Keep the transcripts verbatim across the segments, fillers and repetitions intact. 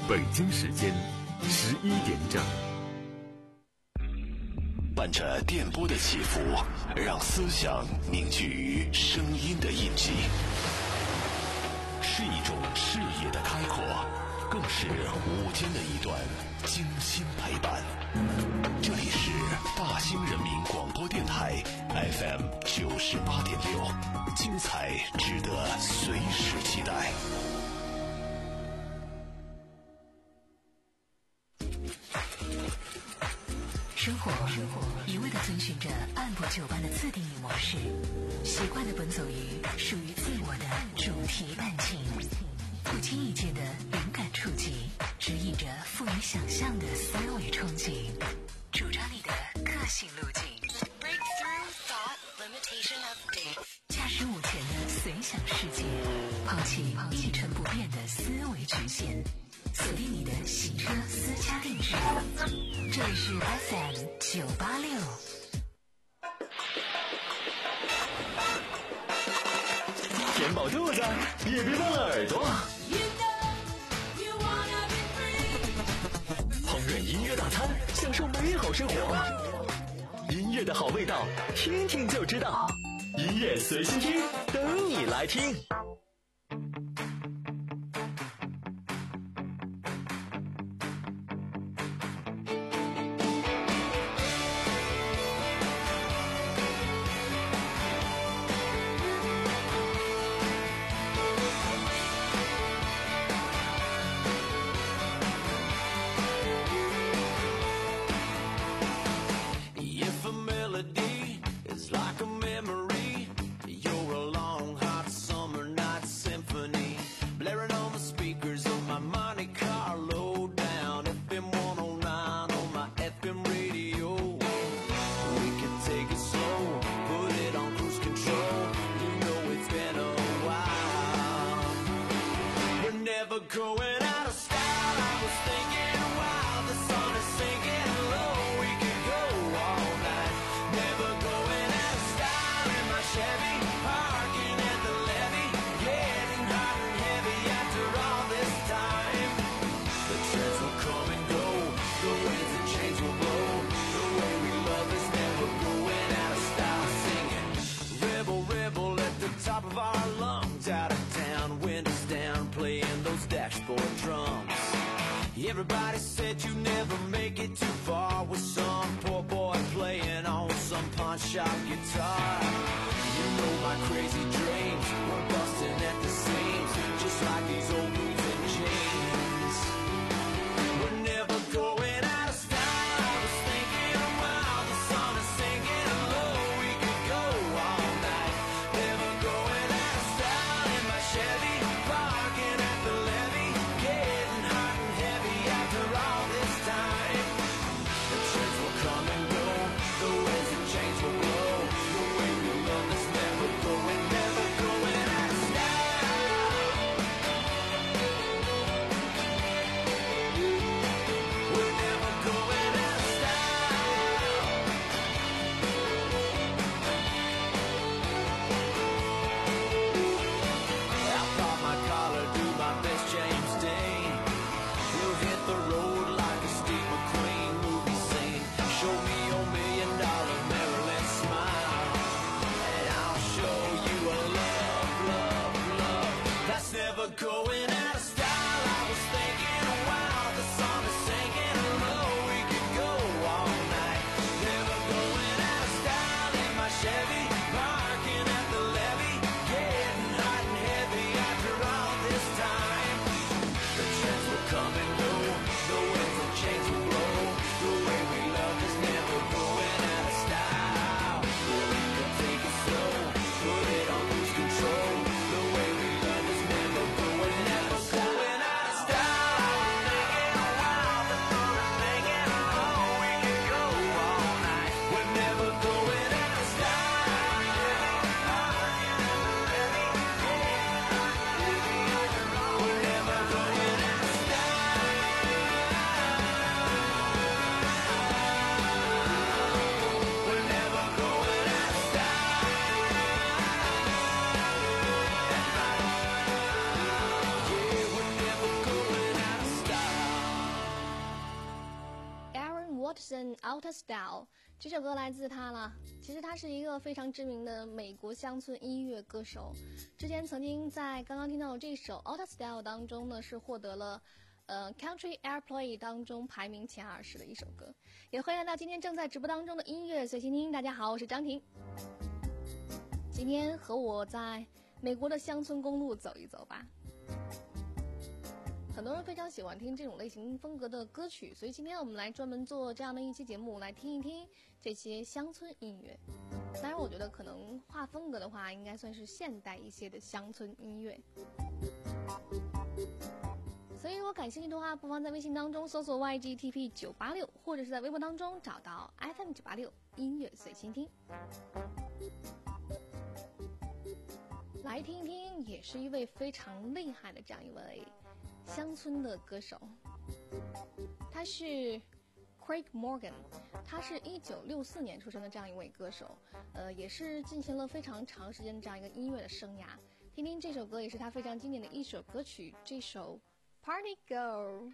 北京时间十一点整。 伴着电波的起伏，让思想凝聚于声音的印记，是一种视野的开阔，更是午间的一段精心陪伴。这里是大兴人民广播电台 F M 九十八点六，精彩值得随时期待。 生活一味地遵循着按部就班的自定义模式，习惯地奔走于属于自我的主题感情，不经意间的灵感触及，指引着富于想象的思维憧憬，主张你的个性路径。Breakthrough thought limitation update。驾驶午前的随想世界，抛弃一成不变的思维局限，锁定你的洗车私家定制。这里是 F M 九八六。 填饱肚子也别忘了耳朵。烹饪音乐大餐，享受美好生活。音乐的好味道，听听就知道。音乐随心听，等你来听。 Everybody said you never make it too far with some poor boy playing on some pawn shop guitar. You know my crazy dreams were busting at the seams, just like these old blues and jeans. We're never going out of style. I was thinking while the sun is sinking low, we could go all night. Never going out of style in my Chevy, parking at the levee, getting hot and heavy after all this time. The trends will come and go, the ways and chains will blow. The way we love is never going, never going out of style. We're never going out of style. I'll pop my collar, do my best James Dean. We'll hit the road like a Steve McQueen movie scene. Show me your million dollar Maryland smile, and I'll show you a love, love, love that's never going out of style. I was thinking, wow, the sun is sinking low, we could go all night. Never going out of style in my Chevy, parking at the levee, getting hot and heavy after all this time. The trends will come and go, the winds and chains will blow. The way we love is never going out of style. We can take it slow, put it on cruise control. The way we love is never going out of Jason Alta-Style， 这首歌来自他了。其实他是一个非常知名的美国乡村音乐歌手，之前曾经在刚刚听到的这首 Alta-Style 当中呢，是获得了呃 Country Airplay 当中排名前二十的一首歌。也欢迎来到今天正在直播当中的音乐随心听，大家好，我是张婷。今天和我在美国的乡村公路走一走吧。很多人非常喜欢听这种类型风格的歌曲，所以今天我们来专门做这样的一期节目，来听一听这些乡村音乐。当然我觉得可能画风格的话，应该算是现代一些的乡村音乐。所以如果感兴趣的话，不妨在微信当中搜索 Y G T P 九八六， 或者是在微博当中找到 F M 九八六 音乐随心听，来听一听。也是一位非常厉害的这样一位乡村的歌手，他是 Craig Morgan， 他是一九六四年出生的这样一位歌手，呃，也是进行了非常长时间的这样一个音乐的生涯。听听这首歌，也是他非常经典的一首歌曲，这首 Party Girl。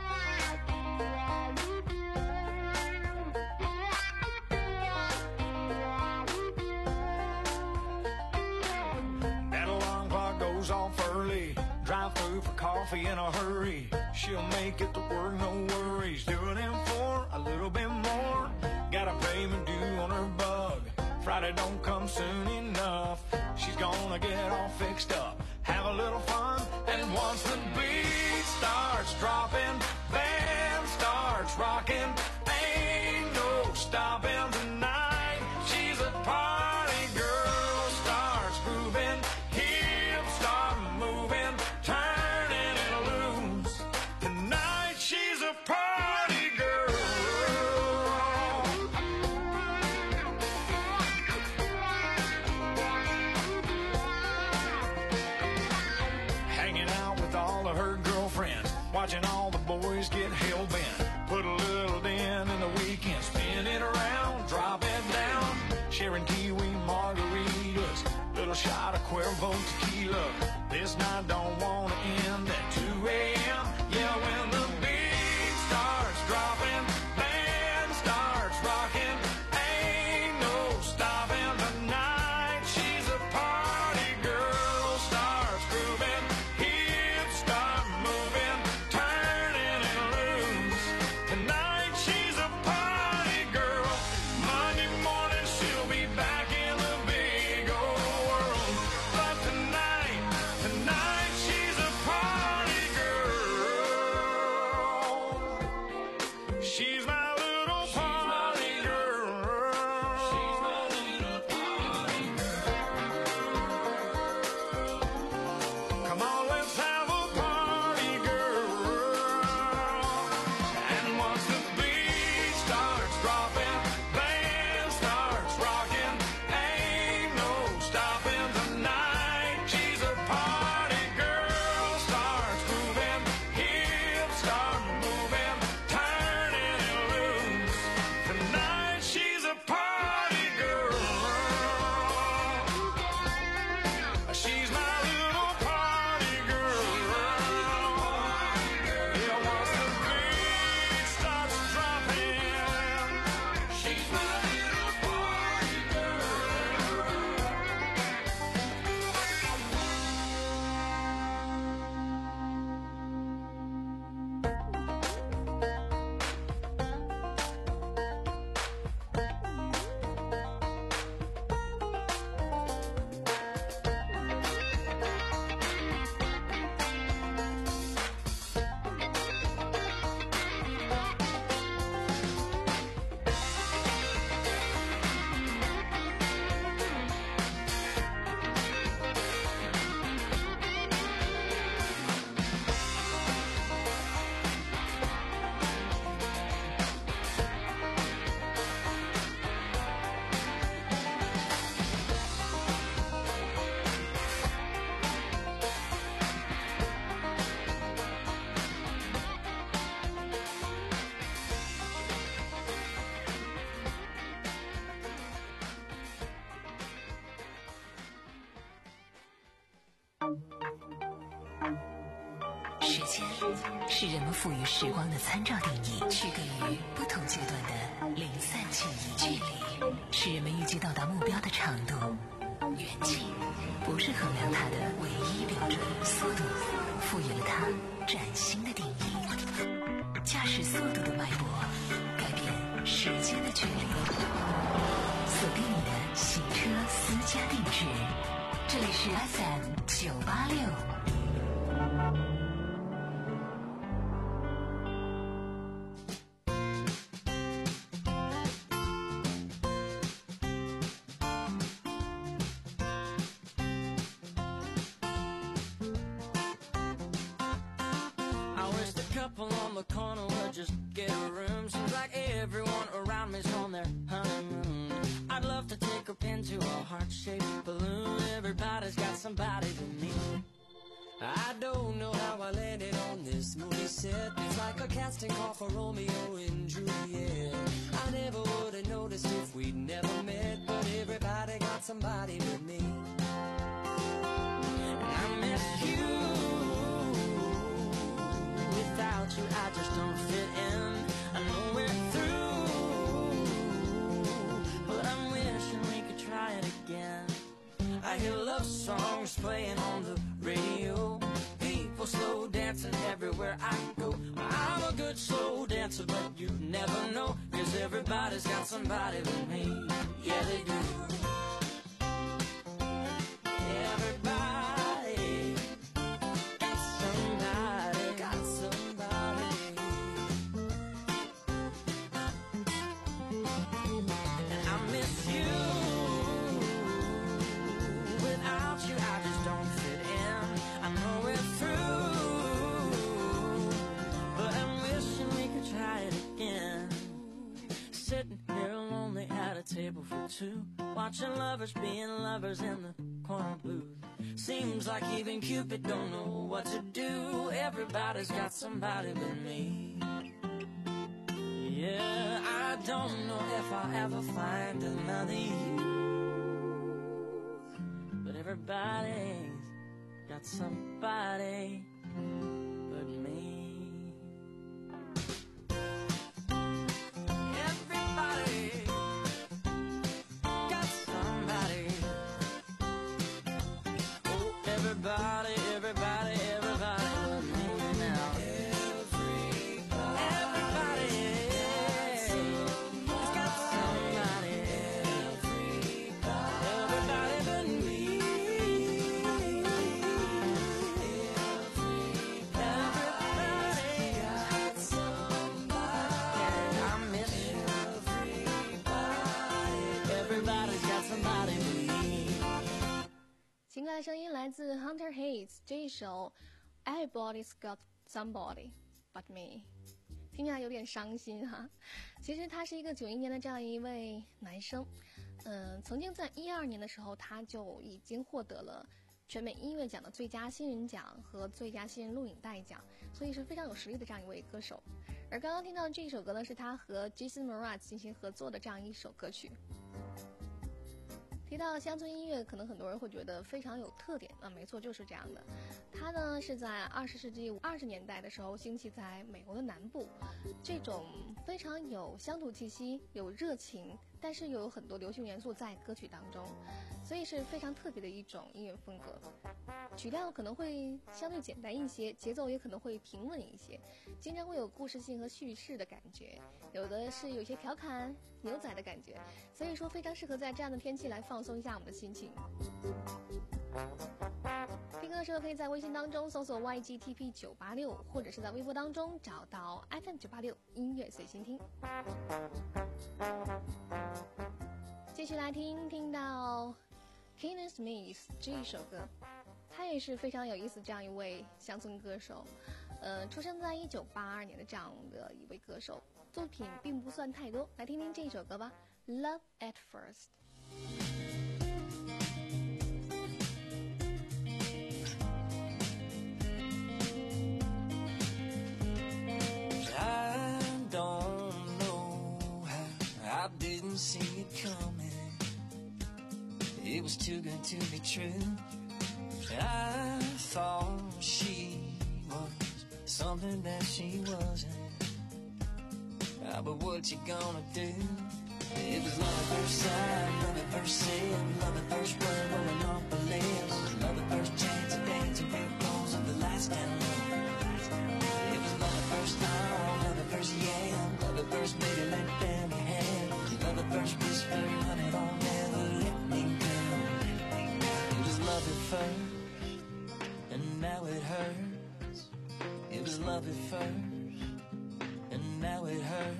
Off early, drive through for coffee in a hurry. She'll make it to work, no worries. Doing it for a little bit more. Got a payment due on her bug. Friday don't come soon enough. She's gonna get all fixed up, have a little fun. And once the beat starts dropping, band starts rocking, ain't no stopping tonight. She's a party girl, starts grooving, start moving, turning it loose. Tonight she's a party girl. Hanging out with all of her girlfriends, watching all the boys get hell-bent. Put a little in in the weekend, spin it around, drop it down. Sharing kiwi margaritas, little shot of Cuervo tequila. This night don't wanna end at two a m Yeah, when the beat starts dropping, band starts rocking, ain't no stopping tonight. She's a party girl, starts grooving, hips start moving, turning it loose. Tonight she's a party girl. Monday morning she'll be back in the big old world. But tonight, tonight she's a 时间是人们赋予时光的参照定义，区隔于不同阶段的零散记忆。距离是人们预计到达目标的长度，远近不是衡量它的唯一标准。速度赋予了它崭新的定义，驾驶速度的脉搏改变时间的距离。锁定你的行车私家定制，这里是 F M 九八六。 On the corner would just get a room. Seems like everyone around me's on their honeymoon. I'd love to take her pin to a heart-shaped balloon. Everybody's got somebody to meet. I don't know how I landed on this movie set. It's like a casting call for Romeo and Juliet. I never would have noticed if we'd never met, but everybody got somebody with me. And I miss you. Without you, I just don't fit in. I know we're through, but I'm wishing we could try it again. I hear love songs playing on the radio. People slow dancing everywhere I go. I'm a good slow dancer, but you never know, 'cause everybody's got somebody with me. Yeah, they do. Table for two, watching lovers being lovers in the corner booth. Seems like even Cupid don't know what to do. Everybody's got somebody with me. Yeah, I don't know if I'll ever find another you, but everybody's got somebody but me. Everybody, everybody, everybody but me now. Everybody, everybody has got somebody. Everybody but me. Everybody got somebody. I miss you. Everybody's got somebody but me. 情感的声音来自 Hunter Hayes 这一首 Everybody's Got Somebody But Me， 听起来有点伤心哈。其实他是一个九一年的这样一位男生，嗯、呃，曾经在一二年的时候他就已经获得了全美音乐奖的最佳新人奖和最佳新人录影带奖，所以是非常有实力的这样一位歌手。而刚刚听到的这一首歌呢，是他和 Jason Mraz 进行合作的这样一首歌曲。提到乡村音乐，可能很多人会觉得非常有特点，那没错，就是这样的。它呢是在二十世纪二十年代的时候兴起在美国的南部，这种非常有乡土气息、有热情，但是又有很多流行元素在歌曲当中，所以是非常特别的一种音乐风格。曲调可能会相对简单一些，节奏也可能会平稳一些，经常会有故事性和叙事的感觉，有的是有些调侃、牛仔的感觉，所以说非常适合在这样的天气来放松一下我们的心情。听歌的时候可以在微信当中搜索 Y G T P 九八六，或者是在微博当中找到 F M 九八六音乐随心听。继续来听，听到 Kenny Smith 这一首歌，他也是非常有意思这样一位乡村歌手，呃，出生在一九八二年的这样的一位歌手，作品并不算太多，来听听这一首歌吧， Love at First。I don't know how I didn't see it coming. It was too good to be true. I thought she was something that she wasn't. Ah, but what you gonna do? It was love at first sight, love at first sight, love at first word rolling off the lips, love at first chance of dancing ripples of the last down low. It was love at first time, love at first yeah, love at first baby let down your hand, love at first whisper, honey don't ever let me go. It was love at first, and now it hurts. It was love at first, and now it hurts.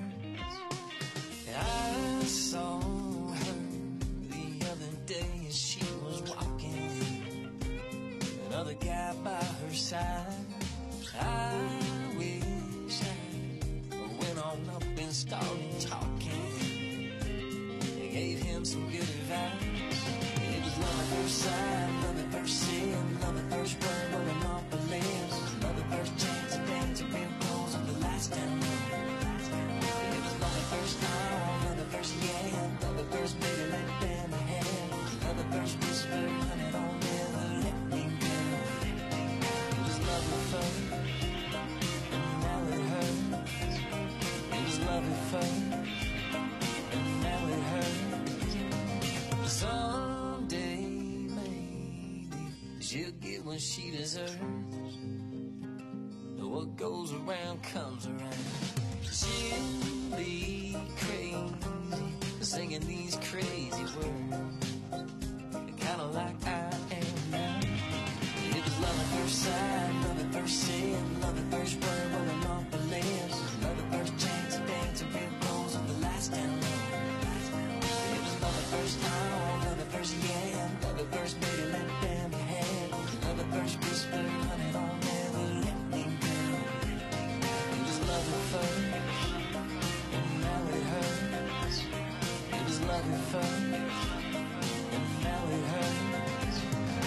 I saw her the other day as she was walking, another guy by her side. I wish I went on up and started talking, I gave him some good advice. It was love at first sight, love at first sin, love at first word rolling off the lips, love at first chance of dancing ripples of the last time. It was love at first time, love at first yeah, love at first baby let down the hand, love at first whisper, honey don't ever let me go. It was love at first, and now it hurts. It was love at first, and now it hurts. Someday maybe she'll get what she deserves. What goes around comes around. She'll be crazy singing these crazy words, kinda like I am now. It was love at first sight, love at first sin, love at first word rolling off the lips, love at first chance of dancing ripples of the last down low. It was love at first time, love at first yeah, love at first baby let down your hand, love at first whisper, honey don't ever let me go. It was love at first, and now it hurts. It was love at first, and now it hurts.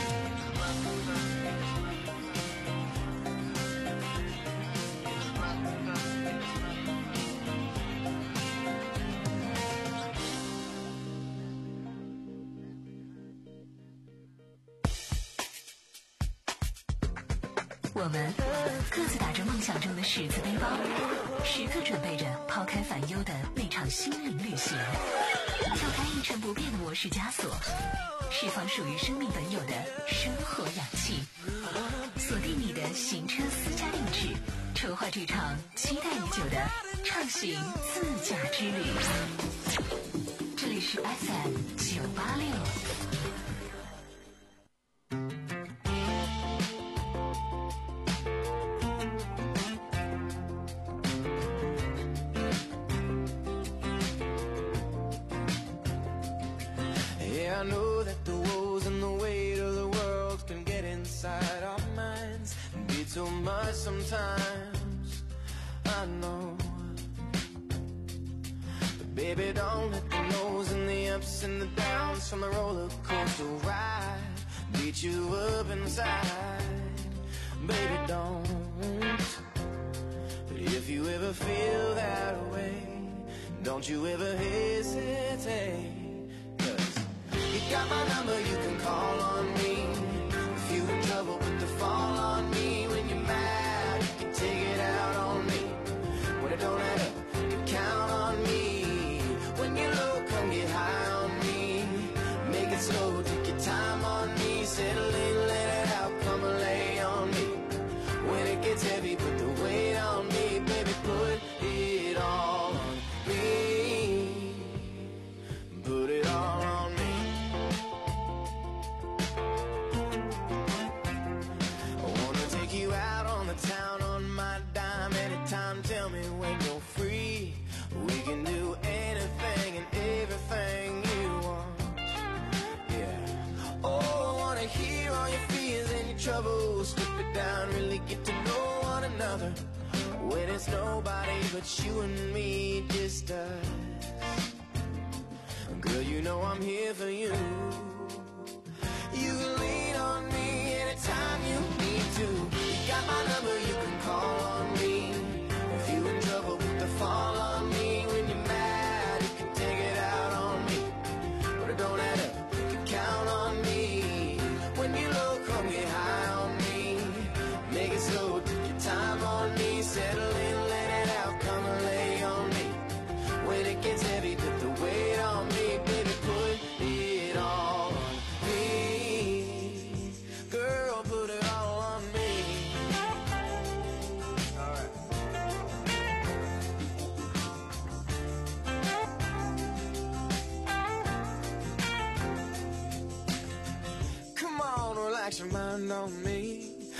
我们各自打着梦想中的十字背包，时刻准备着抛开烦忧的那场心灵旅行，跳开一成不变的模式枷锁，释放属于生命本有的生活氧气，锁定你的行车私家定制，筹划这场期待已久的畅行自驾之旅。这里是 F M 九八六。 I know that the woes and the weight of the world can get inside our minds and be too much sometimes. I know, but baby, don't let the lows and the ups and the downs from the roller coaster ride beat you up inside. Baby, don't. But if you ever feel that way, don't you ever hesitate. You got my number, you can call on me. If you in trouble, put the fall on me. When you're mad, you can take it out on me. When it don't add up, you can count on me. When you're low, come get high on me. Make it slow, take your time on me. Settle in, let it out, come and lay on me. When it gets heavy, put the weight on me. Baby, put it all on me. Put it all on me. Town on my dime anytime, tell me when you're free. We can do anything and everything you want. Yeah. Oh, I wanna hear all your fears and your troubles. Strip it down, really get to know one another. When it's nobody but you and me, just us. Girl, you know I'm here for you. You can lean on me anytime you need to. You got my number, you can call on me. If you in trouble, put the fall on me. When you're mad, you can take it out on me. But it don't add up, you can count on me. When you're low, come get high on me. Make it slow, take your time on me.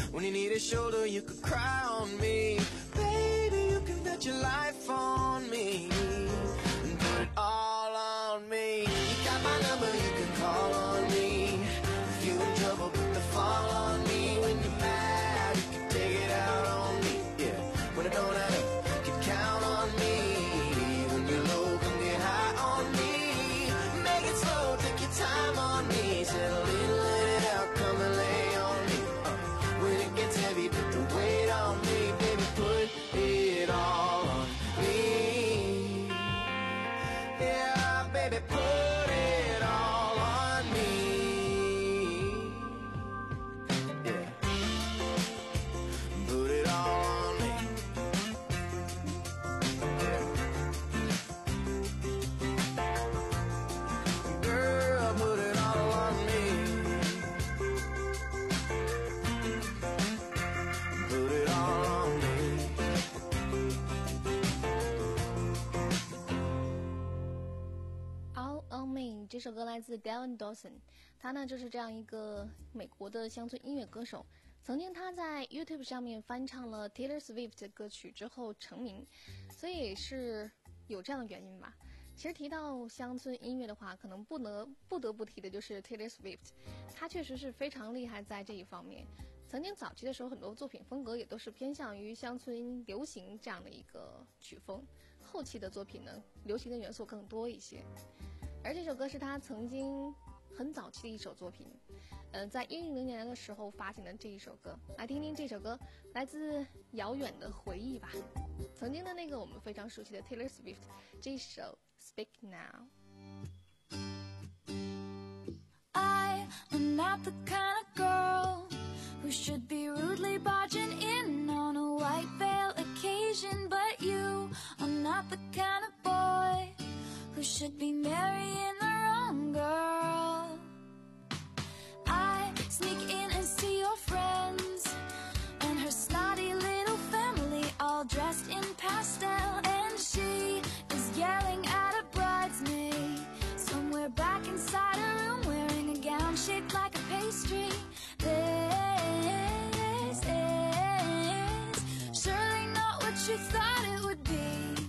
When you need a shoulder, you could cry on me. Baby, you can bet your life on me and put it all on me. You got my number, you can call on me. If you're in trouble, put the fall on me. When you're mad, you can take it out on me. Yeah, when I don't add up, you can count on me. When you're low, come get high on me. Make it slow, take your time on me. Settle in, let it out, come and lay on me. Uh, when it gets heavy, put the weight on me. Baby, put it all on me. Yeah, baby, put it all on me. Yeah, put it all on me. Yeah, girl, put it all on me. Put it all on me. All on Me 这首歌来自 Devin Dawson， 他呢就是这样一个美国的乡村音乐歌手。曾经他在 YouTube 上面翻唱了 Taylor Swift 的歌曲之后成名，所以也是有这样的原因吧。其实提到乡村音乐的话，可能不能不得不提的就是 Taylor Swift， 他确实是非常厉害在这一方面。曾经早期的时候，很多作品风格也都是偏向于乡村流行这样的一个曲风，后期的作品呢，流行的元素更多一些。而这首歌是他曾经很早期的一首作品，嗯、呃，在一零零年的时候发行的这一首歌，来听听这首歌，来自遥远的回忆吧。曾经的那个我们非常熟悉的 Taylor Swift， 这一首 Speak I am not the kind of girl who should be rudely barging in on a white veil occasion, but you are not the kind of boy who should be marrying the wrong girl. I sneak in and see your friends and her snotty little family all dressed in pastel, and she is yelling at a bridesmaid somewhere back inside a room wearing a gown shaped like a pastry. This is surely not what you thought it would be.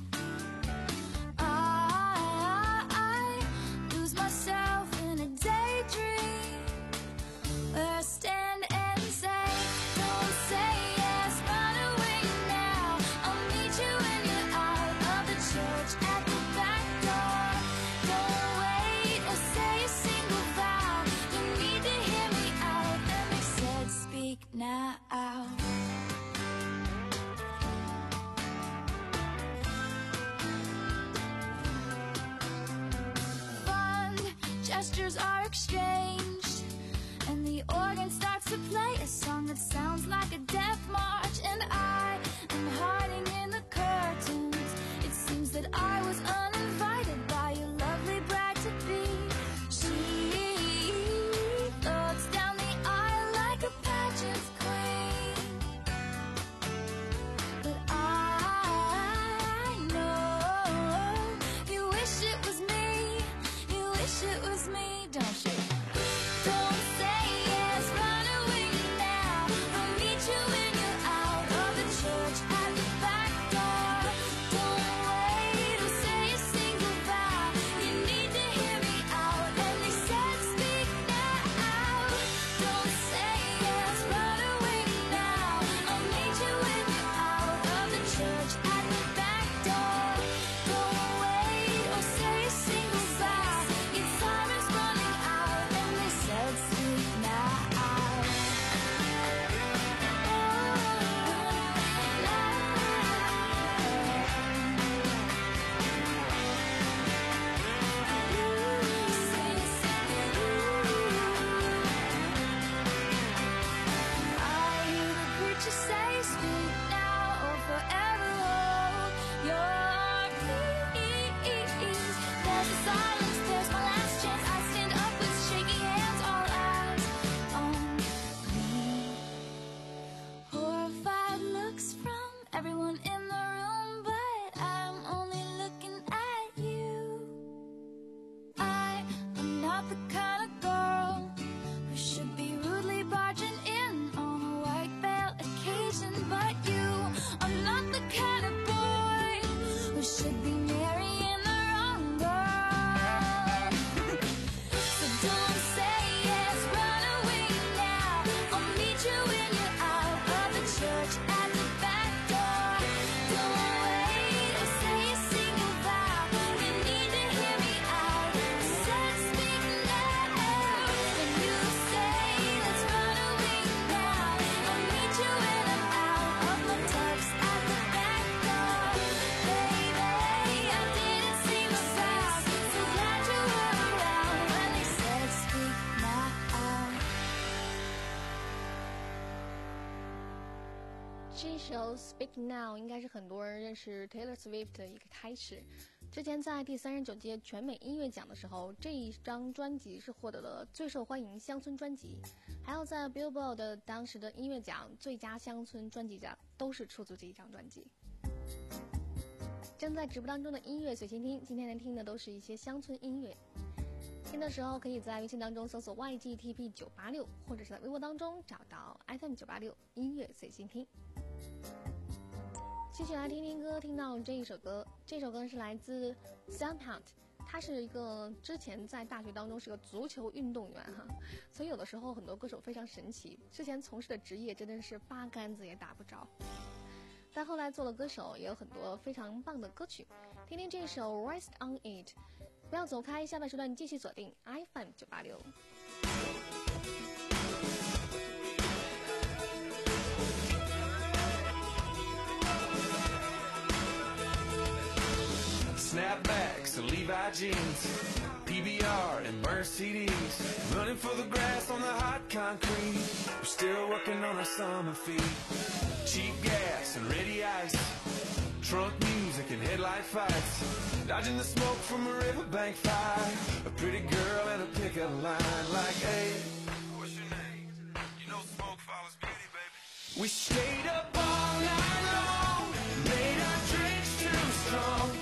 I, I lose myself in a daydream where I stand and say, don't say yes, run away now. I'll meet you when you're out of the church at the back door. Don't wait or say a single vow. You need to hear me out. Then they said, speak now. Fond gestures are exchanged, and the organ starts to play a song that sounds like a death march, and I am hiding in the curtains. It seems that I was uninvited by your lovely bride-to-be. She floats down the aisle like a pageant queen, but I know you wish it was me. You wish it was me, don't you? Don't say yes, run away now. 这首 Speak Now 应该是很多人认识 Taylor Swift 的一个开始。之前在第三十九届全美音乐奖的时候，这一张专辑是获得了最受欢迎乡村专辑，还有在 Billboard 的当时的音乐奖最佳乡村专辑奖都是出自这一张专辑。正在直播当中的音乐随心听，今天来听的都是一些乡村音乐。听的时候可以在微信当中搜索 Y G T P 九八六， 或者是在微博当中找到 F M 九八六 音乐随心听。继续来听听歌，听到这一首歌，这首歌是来自 Sam Hunt， 他是一个之前在大学当中是个足球运动员哈，所以有的时候很多歌手非常神奇，之前从事的职业真的是八竿子也打不着，但后来做了歌手，也有很多非常棒的歌曲。听听这首 Rest on It， 不要走开，下半时段继续锁定 F M 九八六。 Snapbacks and Levi jeans, P B R and burnt C Ds, running for the grass on the hot concrete. We're still working on our summer feet. Cheap gas and ready ice, trunk music and headlight fights, dodging the smoke from a riverbank fire. A pretty girl and a pickup line like, hey, what's your name? You know smoke follows beauty, baby. We stayed up all night long, made our drinks too strong.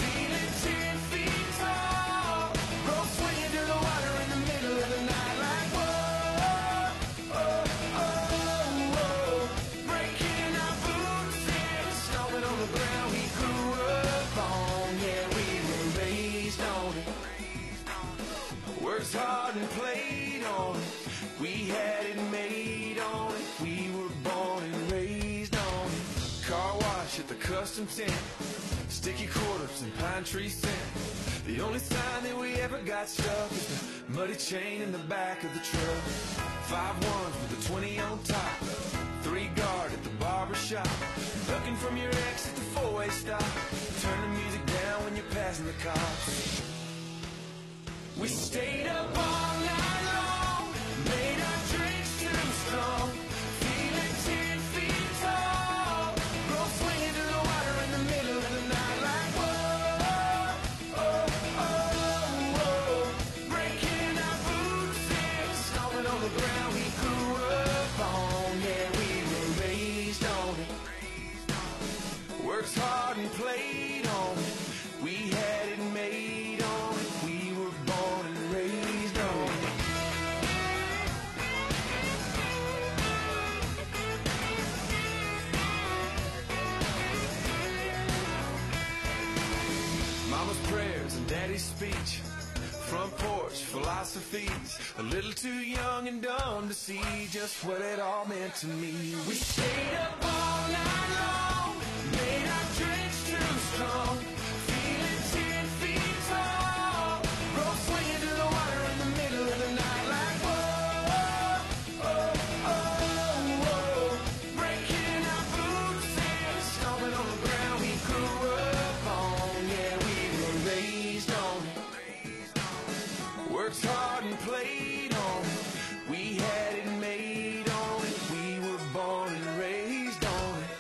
Worked hard and played on it. We had it made on it. We were born and raised on it. Car wash at the custom tent, sticky quarters and pine tree scent. The only sign that we ever got stuck is the muddy chain in the back of the truck. Five ones with a twenty on top, three guard at the barber shop, ducking from your ex at the four-way stop. Turn the music down when you're passing the cops. We stayed up all night long, made our drinks too strong, feeling ten feet tall, rope swinging to the water in the middle of the night like whoa, oh, oh, whoa, breaking our boots and stomping on the ground we grew up on. Yeah, we were raised on it, worked hard and played on it. We had it made on it. We were born and raised on it. Mama's prayers and daddy's speech, front porch philosophies, a little too young and dumb to see just what it all meant to me. We stayed up all night long, made our drinks too strong, feeling ten feet tall, rope swinging to the water in the middle of the night like whoa, oh, oh, whoa, breaking our boots and stomping on the ground we grew up on. Yeah, we were raised on it, worked hard and played on it. We had it made on it. We were born and raised on it.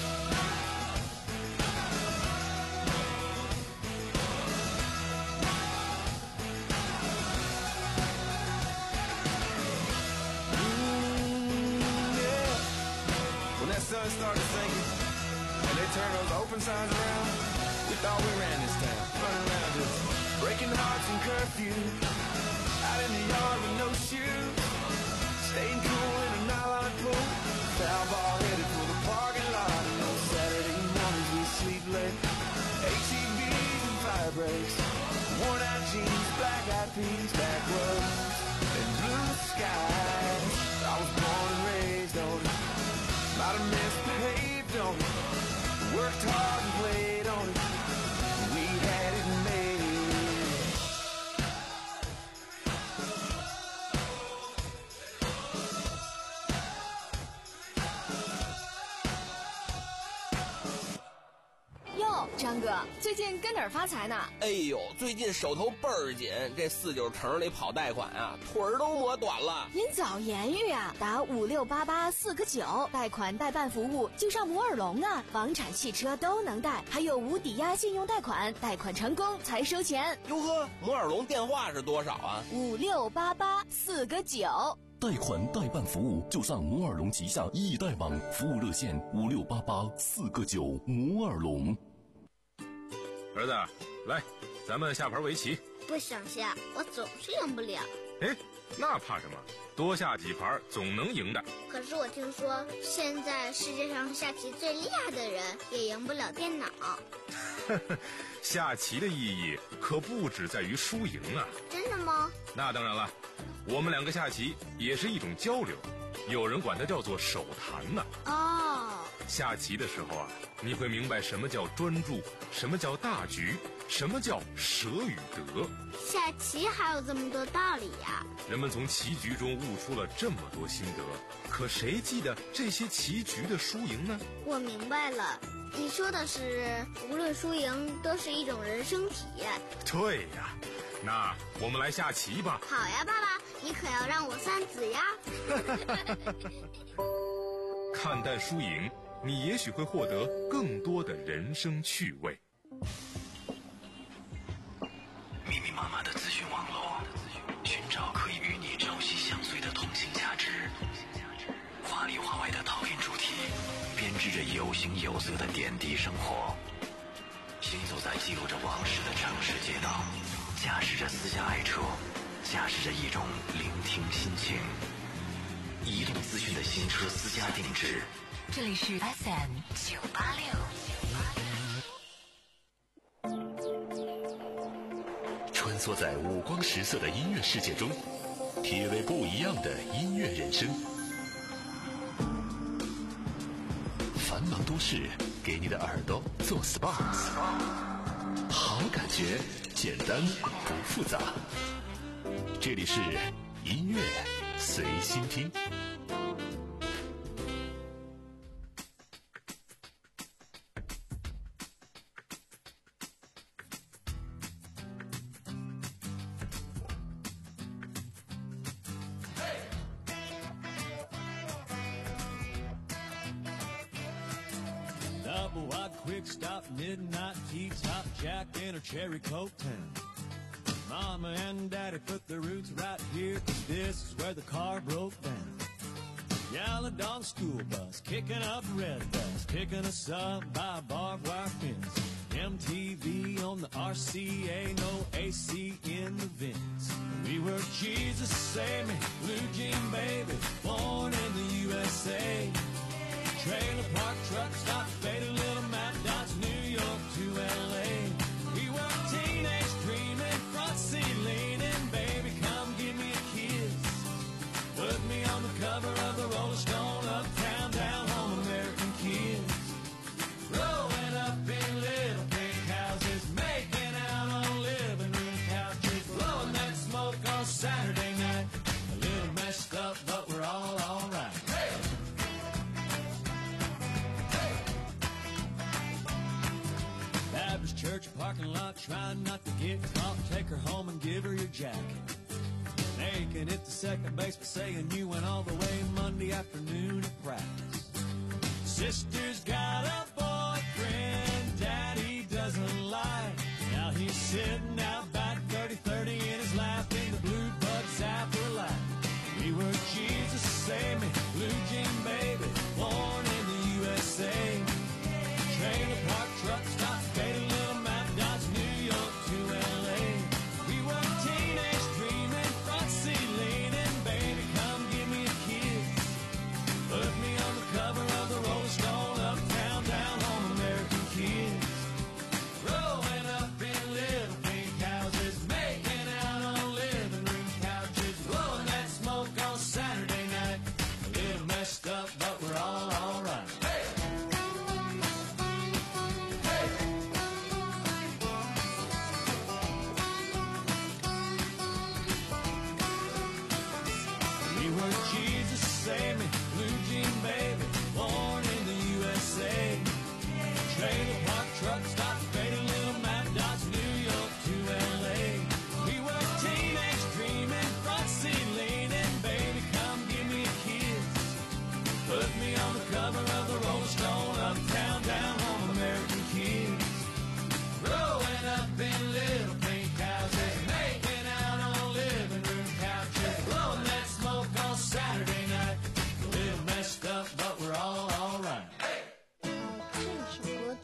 When that sun started sinking and they turned those open signs around, we thought we ran this town, running around just breaking hearts and curfew, out in the yard with no shoes, staying cool in a nylon pool, foul ball headed for the parking lot. And on Saturday mornings we sleep late, H E Bs and fire breaks, worn out jeans, black eyed peas, back roads and blue skies. I was born and raised on it, might have misbehaved on it, worked hard and played on it. We had it made. Yo, 哟，张哥，最近跟哪儿发财呢？ 哎呦，最近手头倍儿紧，这四九城里跑贷款啊，腿儿都磨短了。 您早言语啊，打五六八八四个九，贷款代办服务就上摩尔龙啊，房产、汽车都能贷，还有无抵押信用贷款，贷款成功才收钱。 哟呵，摩尔龙电话是多少啊？ 五六八八四个九。 贷款代办服务就上摩尔龙旗下易贷网，服务热线五六八八四个九。摩尔龙。 儿子，来，咱们下盘围棋。 不想下，我总是赢不了。 哎，那怕什么？多下几盘总能赢的。 可是我听说，现在世界上下棋最厉害的人也赢不了电脑。 下棋的意义可不只在于输赢啊！ 真的吗？ 那当然了，我们两个下棋也是一种交流，有人管它叫做手谈呢。 哦， 下棋的时候啊，你会明白什么叫专注，什么叫大局，什么叫舍与得。 下棋还有这么多道理呀！ 人们从棋局中悟出了这么多心得，可谁记得这些棋局的输赢呢？ 我明白了，你说的是无论输赢都是一种人生体验。 对呀，那我们来下棋吧。 好呀，爸爸，你可要让我三子呀。 看淡输赢，你也许会获得更多的人生趣味。 密密麻麻的资讯网络，寻找可以与你朝夕相随的通信价值。华里华外的陶片主题，编织着有形有色的点滴生活。行走在记录着往事的城市街道，驾驶着私家爱车，驾驶着一种聆听心情。移动资讯的新车私家定制。 这里是 F M 九八六。 穿梭在五光十色的音乐世界中，体味不一样的音乐人生。繁忙都市给你的耳朵做 S P A， 好感觉简单不复杂。这里是音乐随心听。 Double wide quick stop, midnight T-top, Jack in her cherry coke town. Mama and Daddy put their roots right here, 'cause this is where the car broke down. Yellow dawn school bus, kicking up red dust, picking us up by a barbed wire fence. M T V on the R C A, no A C in the vents. We were Jesus save me, blue jean baby, born in the U S A. Trailer park, truck stop, faded little map dots, New York to L A. We were teenage dreaming, front seat leaning, baby, come give me a kiss. Put me on the cover of the Rolling Stone, uptown, down home, American kids. Growing up in little pink houses, making out on living room couches, blowing that smoke on Saturday night. A little messed up, but we're all alright. Baptist church parking lot, trying not to get caught. Take her home and give her your jacket. Making it to second base, but saying you went all the way Monday afternoon at practice. Sister's got a boyfriend, Daddy doesn't like. Now he's sitting out back, thirty thirty in his lap, in the blue bug zapper light. We were Jesus save me, blue jean baby, born in the U S A. Trailer park, truck stop, faded little map dots, New York to L A. We were teenage dreaming, front seat leaning, baby, come give me a kiss. Put me on the cover of the Rolling Stone, uptown, down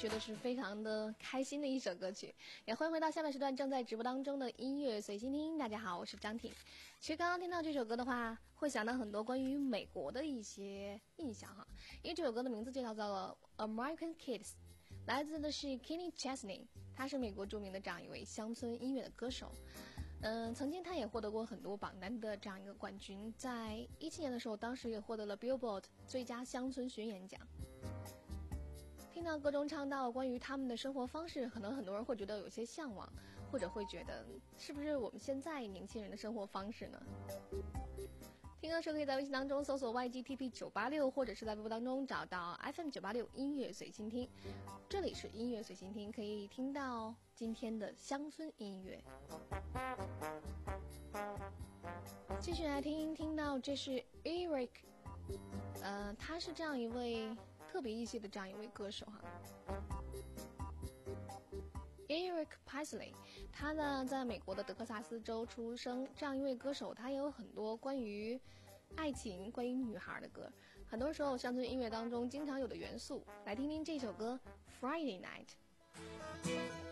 觉得是非常的开心的一首歌曲。也欢迎回到下半时段正在直播当中的音乐随心听。大家好，我是张挺。其实刚刚听到这首歌的话，会想到很多关于美国的一些印象哈，因为这首歌的名字就叫做 American Kids， 来自的是 Kenny Chesney， 他是美国著名的这样一位乡村音乐的歌手。嗯，曾经他也获得过很多榜单的这样一个冠军，在一七年的时候，当时也获得了 Billboard 最佳乡村巡演奖。听到歌中唱到关于他们的生活方式，可能很多人会觉得有些向往，或者会觉得是不是我们现在年轻人的生活方式呢？听歌时可以在微信当中搜索 Y G T P 九八六， 或者是在微博当中找到 F M 九八六 音乐随心听。这里是音乐随心听，可以听到今天的乡村音乐。继续来听，听到这是 Eric， 呃，他是这样一位特别一些的这样一位歌手哈。Eric Paisley， 他呢在美国的德克萨斯州出生，这样一位歌手，他也有很多关于爱情、关于女孩的歌，很多时候乡村音乐当中经常有的元素。来听听这首歌 Friday Night。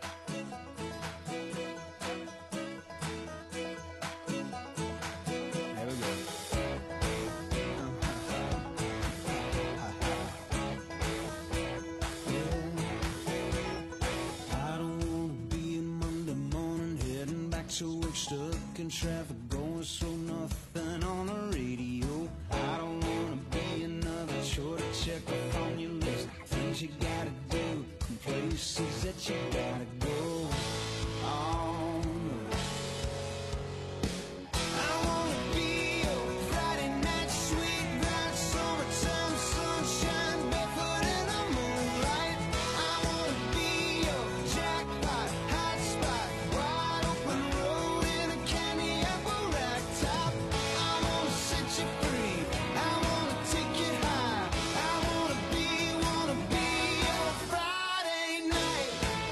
So we're stuck in traffic, going slow, nothing on the radio. I don't wanna be another chore to check off on your list. Things you gotta do, and places that you gotta go. Oh, no. I wanna be your Friday night sweet ride, summertime sunshine, barefoot in the moonlight. I wanna be your jackpot, hot spot, wide open road in a candy apple rack top. I wanna set you free, I wanna take you high. I wanna be, wanna be your Friday night.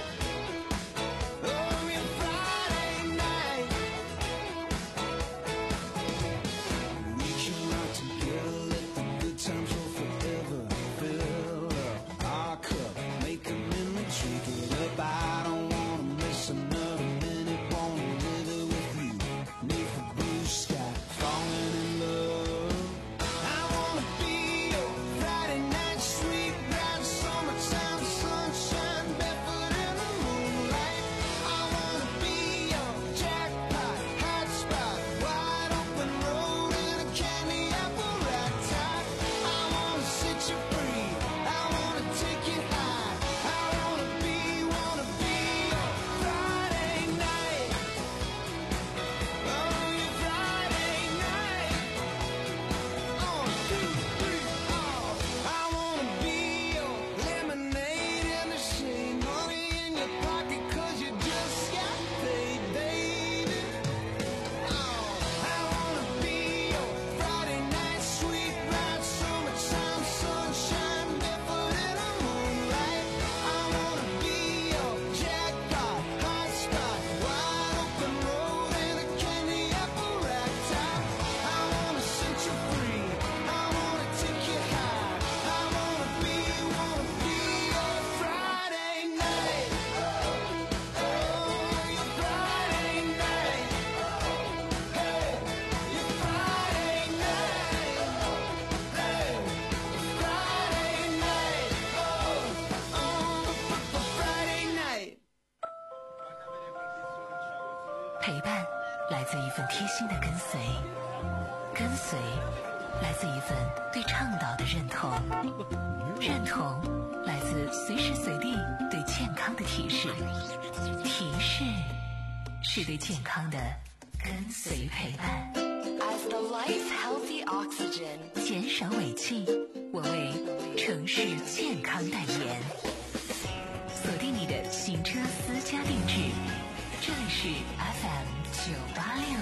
Oh, your Friday night. We can rock together, let the good times roll forever. Fill up our cup, make a memory, drink it up. I don't wanna miss another minute, wanna live it with you. Neath the blue sky, falling in love. I wanna be your Friday night sweet ride, summertime sunshine, barefoot in the moonlight. I wanna be your jackpot, hot spot, wide open road in a candy apple rack top. I wanna set you free, I wanna take you high. I wanna be, wanna be your Friday night. Oh, your Friday night. On two, three, oh. I wanna be your lemonade in the shade, money in your pocket 'cause you just got paid, baby. Oh, I wanna be your Friday night sweet ride, summertime sunshine, barefoot in the moonlight. I wanna be your jackpot, hot spot, wide open road in a candy apple rack top. I wanna set you free, I wanna take you high. I wanna be, wanna be your Friday night. Oh, your Friday night. Hey, your Friday night. Hey, Friday night. Oh, oh, Friday night. 陪伴来自一份贴心的跟随，跟随来自一份对倡导的认同，认同来自随时随地对健康的提示，提示是对健康的跟随陪伴。As the life healthy oxygen， 减少尾气，我为城市健康代言。锁定你的行车私家定制，这里是 F M 九八六。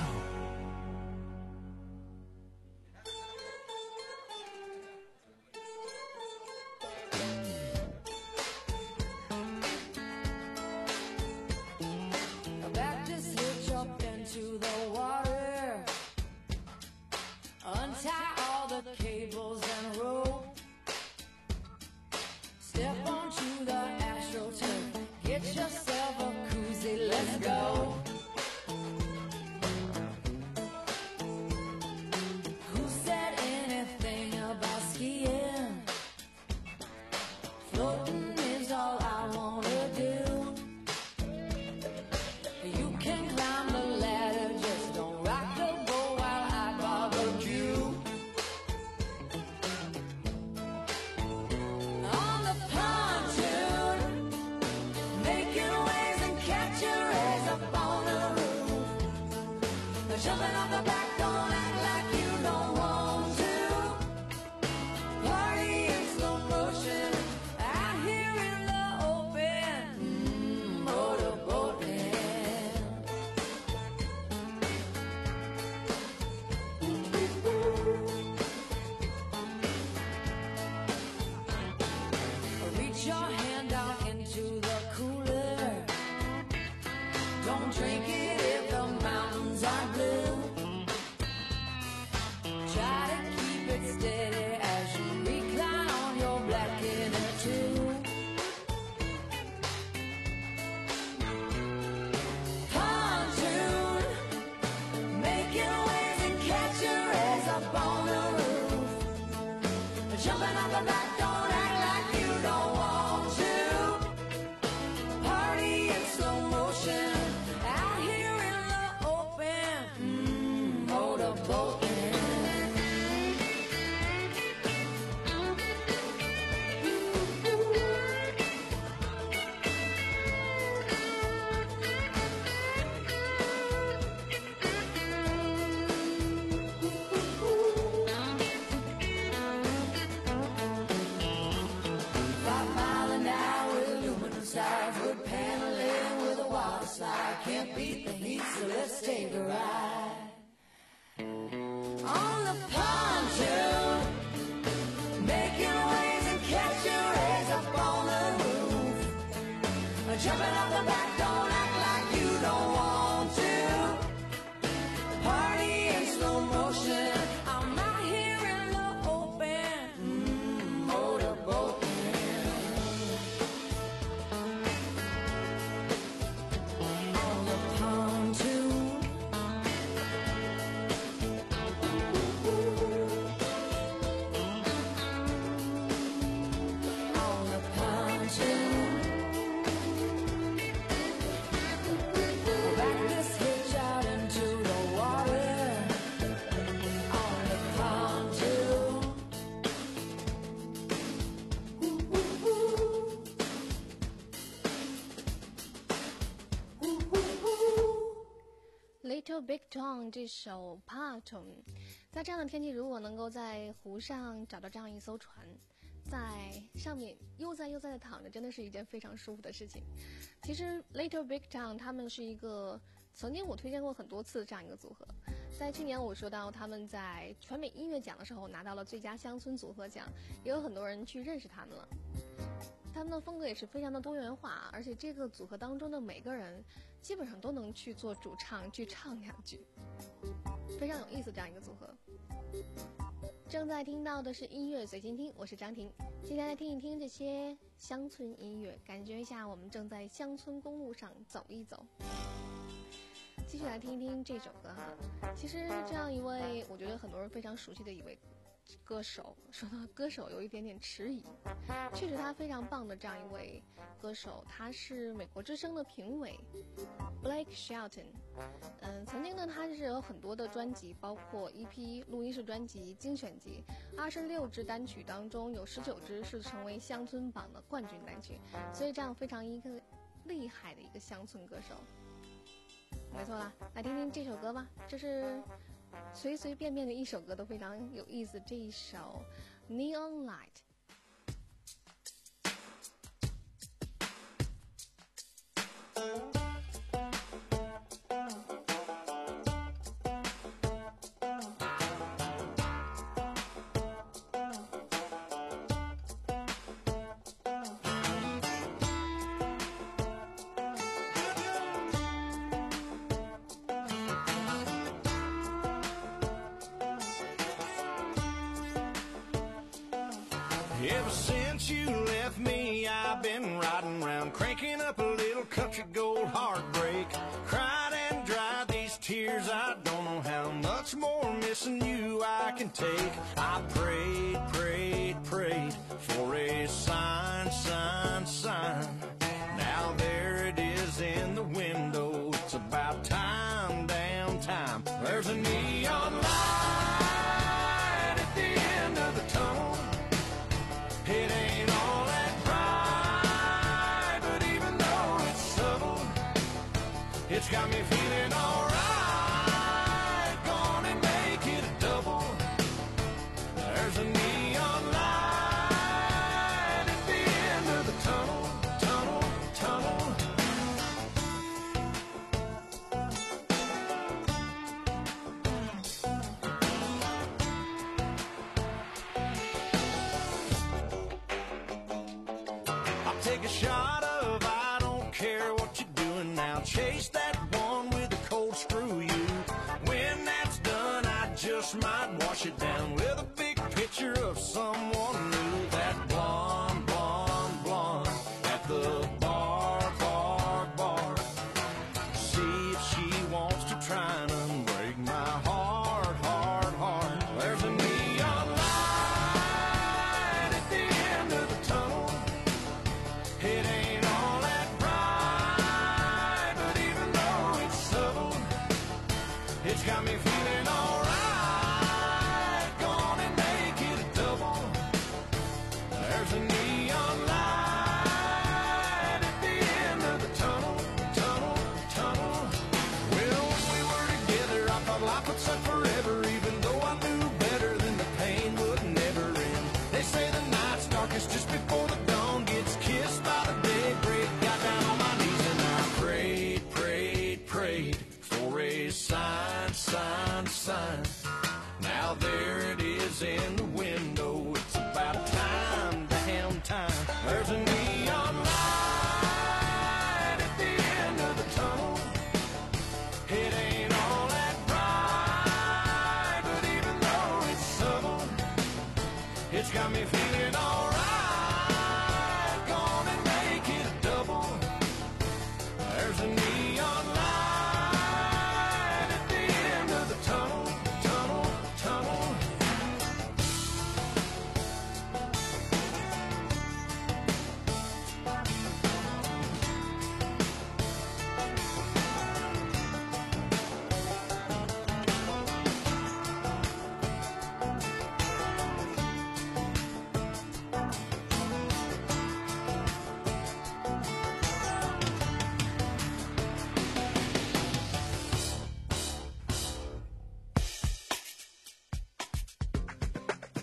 Baptist hitch up into the water, untie all the cables and rope, step onto the astro wood paneling with a water slide. Can't beat the heat, so let's take a ride. On the pontoon, making waves and catching rays up on the roof. Jumping off the back, don't act like you don't want to. Party in slow motion, I'm out here in the open. Mm, motorboat. On the pontoon. On the pontoon. Back this hitch out into the water. On the pontoon. Ooh, ooh, ooh. Ooh, ooh, ooh. Little Big Town 这首 Pontoon， 在这样的天气，如果能够在湖上找到这样一艘船，在上面悠哉悠哉的躺着，真的是一件非常舒服的事情。其实 Little Big Town 他们是一个曾经我推荐过很多次的这样一个组合，在去年我说到他们在全美音乐奖的时候拿到了最佳乡村组合奖，也有很多人去认识他们了。他们的风格也是非常的多元化，而且这个组合当中的每个人基本上都能去做主唱，去唱两句，非常有意思这样一个组合。正在听到的是音乐随心听，我是张婷。今天来听一听这些乡村音乐，感觉一下我们正在乡村公路上走一走。继续来听一听这首歌哈，其实这样一位我觉得很多人非常熟悉的一位歌手，说到歌手有一点点迟疑，确实他非常棒的这样一位歌手，他是美国之声的评委 Blake Shelton。 嗯，曾经呢他是有很多的专辑，包括 E P 录音室专辑、精选集，二十六支单曲当中有十九支是成为乡村榜的冠军单曲，所以这样非常一个厉害的一个乡村歌手。没错啦，来听听这首歌吧，这是随随便便的一首歌都非常有意思，这一首 Neon Light。 Ever since you left me, I've been riding around, cranking up a little country gold heartbreak. Cried and dried these tears, I don't know how much more missing you I can take. I prayed, prayed, prayed for a sign, sign, sign. Now there it is in the window, it's about time, damn time. There's a neon light at the end of the tunnel. It ain't all that bright, but even though it's subtle, it's got me feeling alright. Gone and make it a double. There's a neon light at the end of the tunnel, tunnel, tunnel. Take a shot of I don't care what you're doing now. Chase that one with a cold screw you. When that's done, I just might wash it down with a big picture of someone new. That blonde, blonde, blonde at the bar, bar, bar. See if she wants to try and unbreak my heart, heart, heart. There's a neon light at the end of the tunnel. It ain't all that bright, but even though it's subtle, it's got me feeling alright. Gone and make it a double. There's a neon light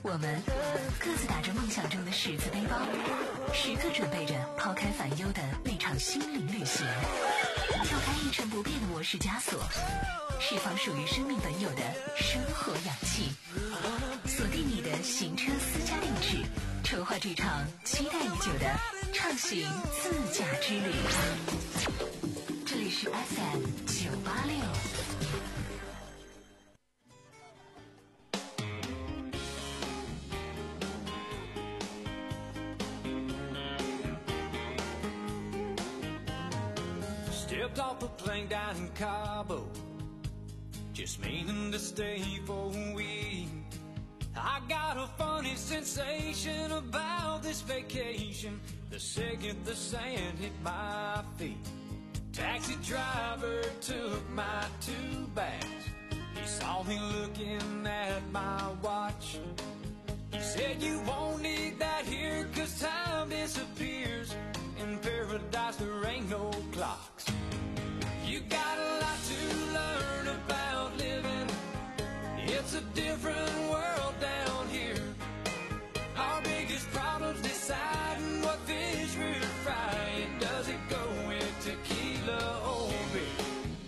我们各自打着梦想中的十字背包，时刻准备着抛开烦忧的那场心灵旅行，跳开一成不变的模式枷锁，释放属于生命本有的生活氧气，锁定你的行车私家定制，筹划这场期待已久的畅行自驾之旅。这里是 F M 九八六。 Stepped off a plane down in Cabo, just meaning to stay for a week. I got a funny sensation about this vacation the second the sand hit my feet. Taxi driver took my two bags. He saw me looking at my watch. He said, you won't need that here, 'cause time disappears. In paradise there ain't no clocks. You got a lot to learn about living. It's a different world down here. Our biggest problem's deciding what fish we're frying. Does it go with tequila or beer?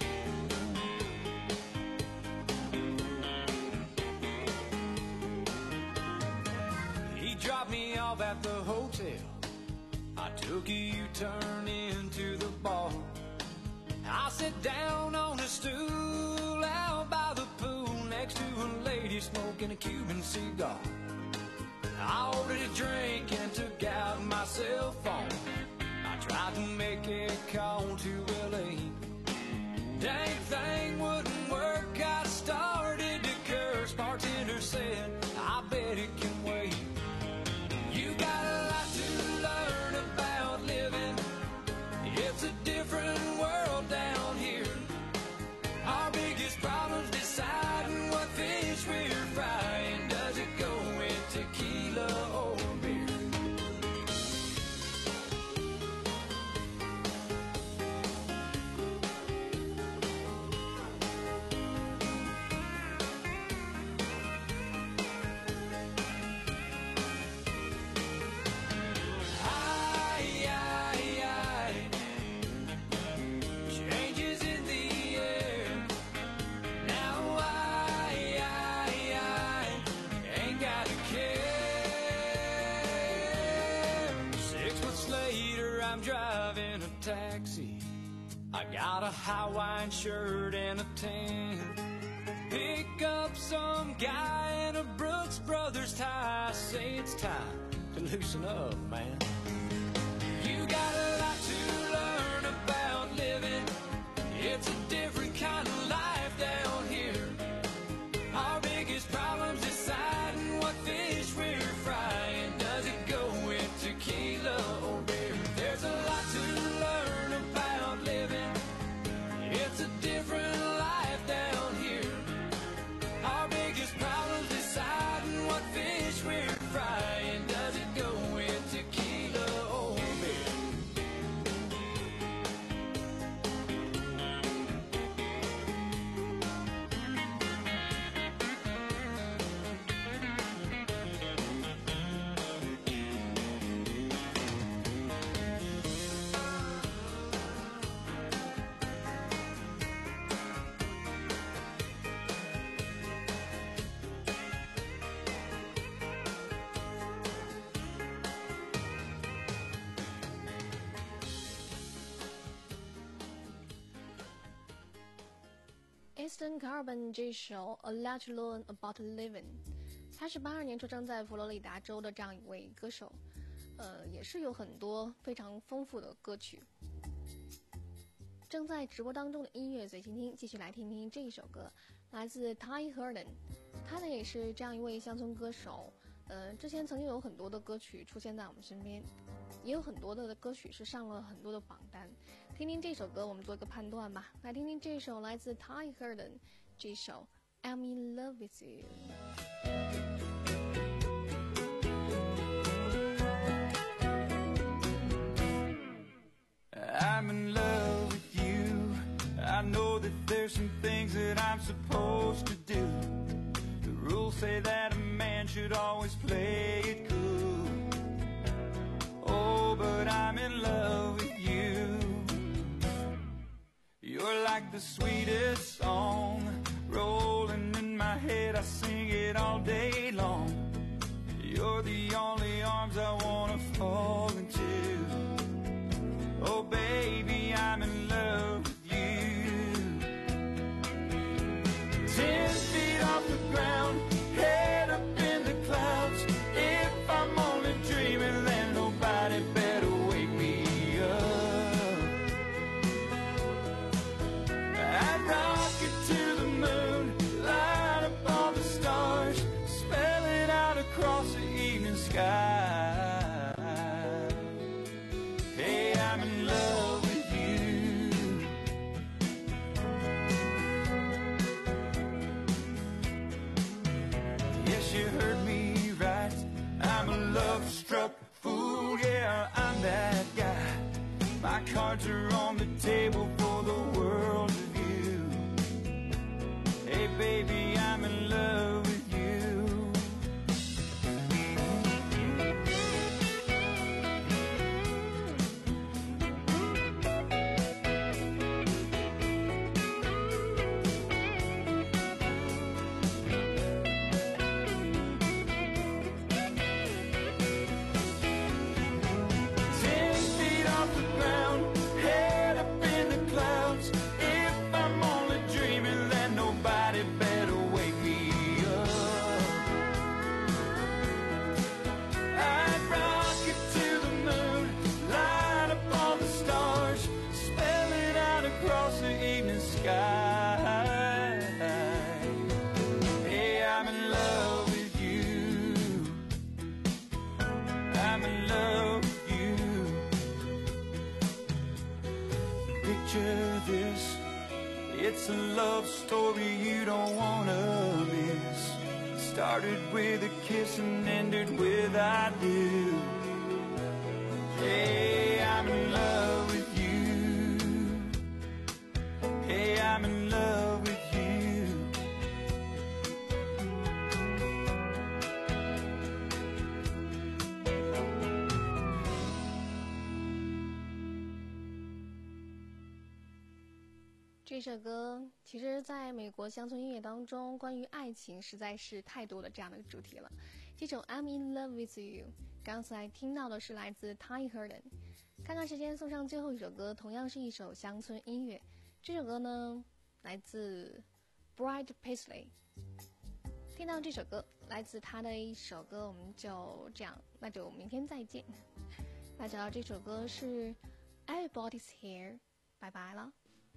He dropped me off at the hotel. I took a U-turn into the bar. I sat down on a stool out by the pool next to a lady smoking a Cuban cigar. I ordered a drink and took out my cell phone. I tried to make a call to L A. Dang thing wouldn't work. I started to curse. Bartender said, I bet it can wait. You got a lot to learn about living. It's a different world down here. Our biggest problem's deciding what fish we're frying. Does it go with tequila or beer? Taxi, I got a Hawaiian shirt and a tan. Pick up some guy in a Brooks Brothers tie. Say it's time to loosen up, man. You got a lot to learn about living. It's a different kind of life down here. Our biggest problem's deciding what fish we're frying. Does it go with tequila or beer? There's a lot to learn about living. It's a different life down here. Our biggest problem's deciding what fish we're frying. Does it go with tequila or beer? Eastern Carbon 这首 A Lot to Learn About Living， 他是八二年出生在佛罗里达州的这样一位歌手，呃，也是有很多非常丰富的歌曲。正在直播当中的音乐随心听，继续来听听这一首歌，来自 Ty Herndon， 他呢也是这样一位乡村歌手，呃，之前曾经有很多的歌曲出现在我们身边，也有很多的歌曲是上了很多的榜单。听听这首歌，我们做一个判断吧。来听听这首来自 Ty Herndon 这首 I'm in love with you。 I'm in love with you. I know that there's some things that I'm supposed to do. The rules say that a man should should always play it cool. Oh, but I'm in love with you. You're like the sweetest song rolling in my head. I sing it all day long. You're the only arms I wanna fall into. Oh baby, I'm in love with you. Ten feet off the ground, head up in the clouds. If I'm only dreaming, then nobody better wake me up. I'd rock it to the moon, light up all the stars, spell it out across the evening sky. Hey, I'm in love with you. Yes, you heard me right. I'm a love-struck fool. Yeah, I'm that guy. My cards are on the table for the world of you. Hey, baby, I'm in love with you. Hey, I'm in love with you. I'm in love with you. Picture this, it's a love story you don't wanna miss. Started with a kiss and ended with I do. Hey, I'm in love with you. Hey, I'm in love with you. 这首歌其实在美国乡村音乐当中，关于爱情实在是太多的这样的主题了。这首 I'm in love with you 刚才听到的是来自 Ty Herndon。 看看时间，送上最后一首歌，同样是一首乡村音乐。这首歌呢来自 Brad Paisley。 听到这首歌来自他的一首歌，我们就这样，那就明天再见。那找到这首歌是 Everybody's Here， 拜拜了。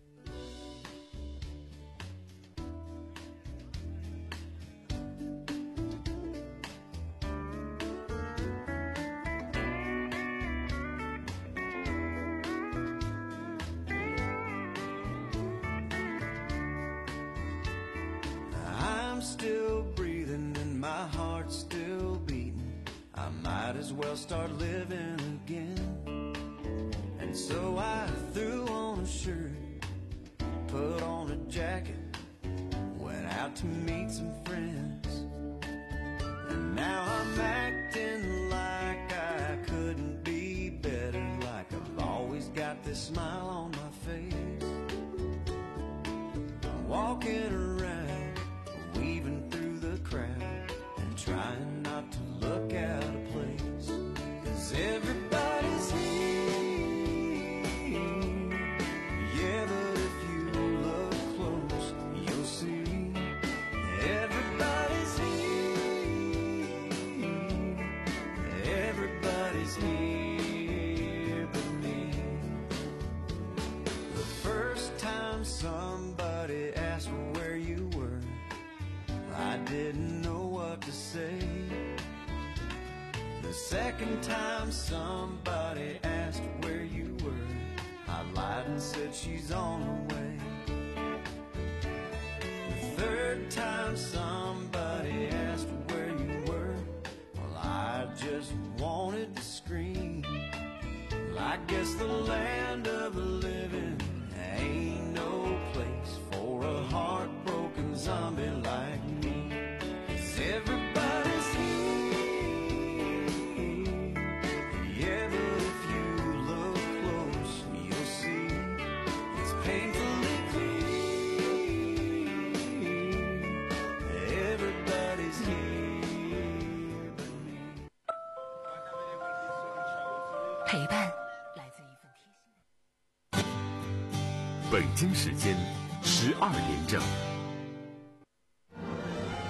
Still breathing and my heart's still beating. I might as well start living again. And so I threw on a shirt, put on a jacket, went out to meet some friends. And now I'm acting like I couldn't be better, like I've always got this smile on my face. I'm walking around, weaving through the crowd and trying not to look out of place. 'Cause everybody's here. Yeah, but if you look close, you'll see everybody's here. Everybody's here but me. The first time somebody asked where you were, I didn't know what to say. The second time somebody asked where you were, I lied and said she's on her way. The third time somebody asked where you were, well, I just wanted to scream. Well, I guess the land of the living ain't no place for a heartbroken zombie like me. 'Cause everybody's here. 北京时间十二点整。